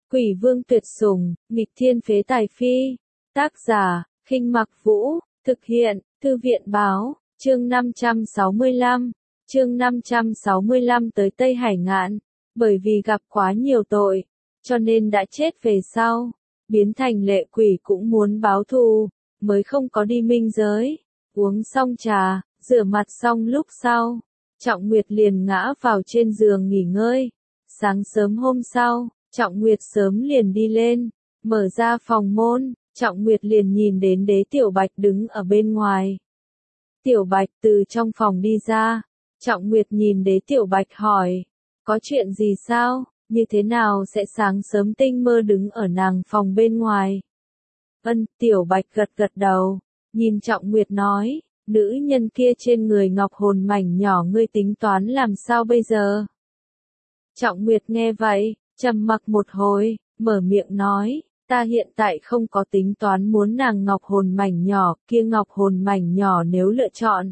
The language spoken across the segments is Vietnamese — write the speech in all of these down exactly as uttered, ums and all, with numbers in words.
Quỷ vương tuyệt sủng, nghịch thiên phế tài phi. Tác giả, Khinh Mặc Vũ, thực hiện, Thư viện báo, chương năm trăm sáu mươi lăm, chương năm trăm sáu mươi lăm tới Tây Hải Ngạn, bởi vì gặp quá nhiều tội, cho nên đã chết về sau, biến thành lệ quỷ cũng muốn báo thù, mới không có đi minh giới. Uống xong trà, rửa mặt xong lúc sau, Trọng Nguyệt liền ngã vào trên giường nghỉ ngơi. Sáng sớm hôm sau, Trọng Nguyệt sớm liền đi lên, mở ra phòng môn, Trọng Nguyệt liền nhìn đến Đế Tiểu Bạch đứng ở bên ngoài. Tiểu Bạch từ trong phòng đi ra, Trọng Nguyệt nhìn Đế Tiểu Bạch hỏi, có chuyện gì sao, như thế nào sẽ sáng sớm tinh mơ đứng ở nàng phòng bên ngoài? Ân, Tiểu Bạch gật gật đầu, nhìn Trọng Nguyệt nói, nữ nhân kia trên người ngọc hồn mảnh nhỏ ngươi tính toán làm sao bây giờ? Trọng Nguyệt nghe vậy, trầm mặc một hồi, mở miệng nói, ta hiện tại không có tính toán muốn nàng ngọc hồn mảnh nhỏ, kia ngọc hồn mảnh nhỏ nếu lựa chọn.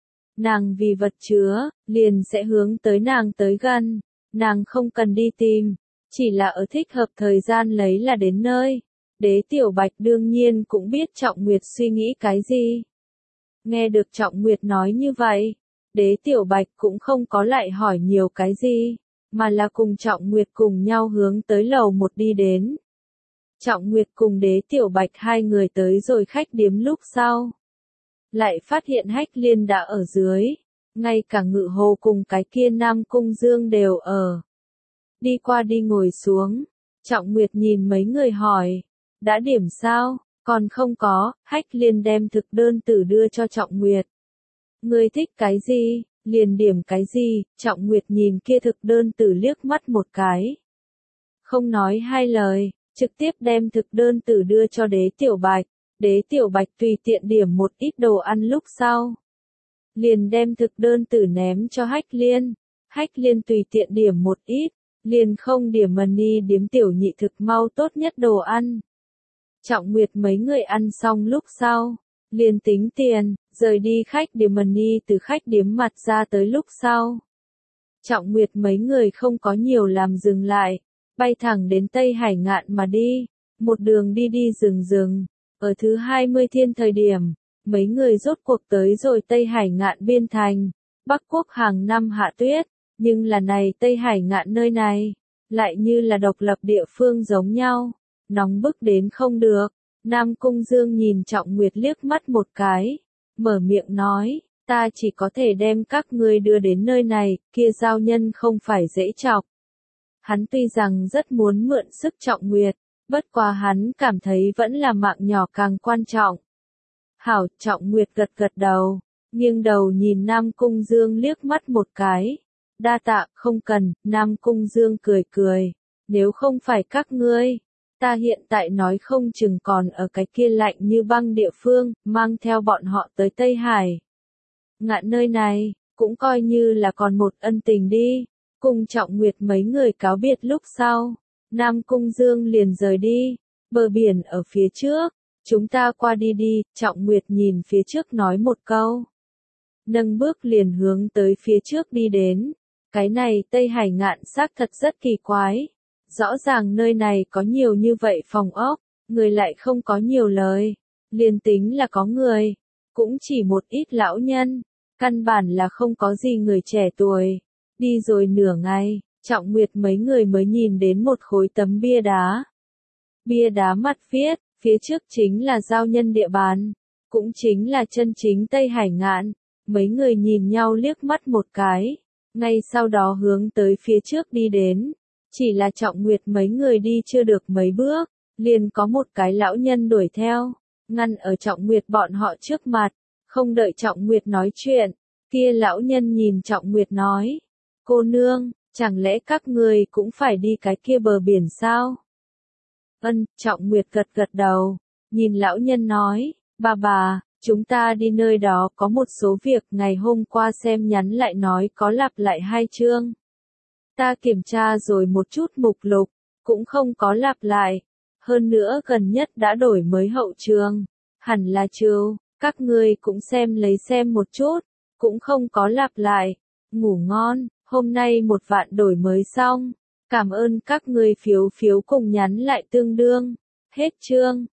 Nàng vì vật chứa, liền sẽ hướng tới nàng tới gần, nàng không cần đi tìm, chỉ là ở thích hợp thời gian lấy là đến nơi. Đế Tiểu Bạch đương nhiên cũng biết Trọng Nguyệt suy nghĩ cái gì. Nghe được Trọng Nguyệt nói như vậy, Đế Tiểu Bạch cũng không có lại hỏi nhiều cái gì, mà là cùng Trọng Nguyệt cùng nhau hướng tới lầu một đi đến. Trọng Nguyệt cùng Đế Tiểu Bạch hai người tới rồi khách điếm lúc sau. Lại phát hiện Hách Liên đã ở dưới, ngay cả Ngự Hồ cùng cái kia Nam Cung Dương đều ở. Đi qua đi ngồi xuống, Trọng Nguyệt nhìn mấy người hỏi, đã điểm sao, còn không có, Hách Liên đem thực đơn tử đưa cho Trọng Nguyệt. Ngươi thích cái gì, liền điểm cái gì, Trọng Nguyệt nhìn kia thực đơn tử liếc mắt một cái. Không nói hai lời, trực tiếp đem thực đơn tử đưa cho Đế Tiểu Bạch. Đế Tiểu Bạch tùy tiện điểm một ít đồ ăn lúc sau. Liền đem thực đơn tử ném cho Hách Liên. Hách Liên tùy tiện điểm một ít, liền không điểm mani điếm tiểu nhị thực mau tốt nhất đồ ăn. Trọng Nguyệt mấy người ăn xong lúc sau, liền tính tiền, rời đi khách điếm mani từ khách điếm mặt ra tới lúc sau. Trọng Nguyệt mấy người không có nhiều làm dừng lại, bay thẳng đến Tây Hải Ngạn mà đi, một đường đi đi rừng rừng. Ở thứ hai mươi thiên thời điểm, mấy người rốt cuộc tới rồi Tây Hải Ngạn biên thành. Bắc Quốc hàng năm hạ tuyết, nhưng là này Tây Hải Ngạn nơi này, lại như là độc lập địa phương giống nhau, nóng bức đến không được. Nam Cung Dương nhìn Trọng Nguyệt liếc mắt một cái, mở miệng nói, ta chỉ có thể đem các ngươi đưa đến nơi này, kia giao nhân không phải dễ chọc. Hắn tuy rằng rất muốn mượn sức Trọng Nguyệt, bất quá hắn cảm thấy vẫn là mạng nhỏ càng quan trọng. Hảo, Trọng Nguyệt gật gật đầu, nghiêng đầu nhìn Nam Cung Dương liếc mắt một cái. Đa tạ, không cần, Nam Cung Dương cười cười, nếu không phải các ngươi, ta hiện tại nói không chừng còn ở cái kia lạnh như băng địa phương, mang theo bọn họ tới Tây Hải. Ngạn nơi này, cũng coi như là còn một ân tình đi. Cùng Trọng Nguyệt mấy người cáo biệt lúc sau, Nam Cung Dương liền rời đi, bờ biển ở phía trước, chúng ta qua đi đi, Trọng Nguyệt nhìn phía trước nói một câu. Nâng bước liền hướng tới phía trước đi đến, cái này Tây Hải Ngạn xác thật rất kỳ quái, rõ ràng nơi này có nhiều như vậy phòng ốc, người lại không có nhiều lời, liền tính là có người, cũng chỉ một ít lão nhân, căn bản là không có gì người trẻ tuổi. Đi rồi nửa ngày, Trọng Nguyệt mấy người mới nhìn đến một khối tấm bia đá. Bia đá mặt viết, phía trước chính là giao nhân địa bàn, cũng chính là chân chính Tây Hải Ngạn. Mấy người nhìn nhau liếc mắt một cái, ngay sau đó hướng tới phía trước đi đến. Chỉ là Trọng Nguyệt mấy người đi chưa được mấy bước, liền có một cái lão nhân đuổi theo, ngăn ở Trọng Nguyệt bọn họ trước mặt, không đợi Trọng Nguyệt nói chuyện, kia lão nhân nhìn Trọng Nguyệt nói. Cô nương, chẳng lẽ các người cũng phải đi cái kia bờ biển sao? Ân, Trọng Nguyệt gật gật đầu, nhìn lão nhân nói, bà bà, chúng ta đi nơi đó có một số việc ngày hôm qua xem nhắn lại nói có lặp lại hai chương. Ta kiểm tra rồi một chút mục lục, cũng không có lặp lại, hơn nữa gần nhất đã đổi mới hậu chương, hẳn là chiều, các ngươi cũng xem lấy xem một chút, cũng không có lặp lại, ngủ ngon. Hôm nay một vạn đổi mới xong, Cảm ơn các người phiếu phiếu cùng nhắn lại tương đương. Hết chương.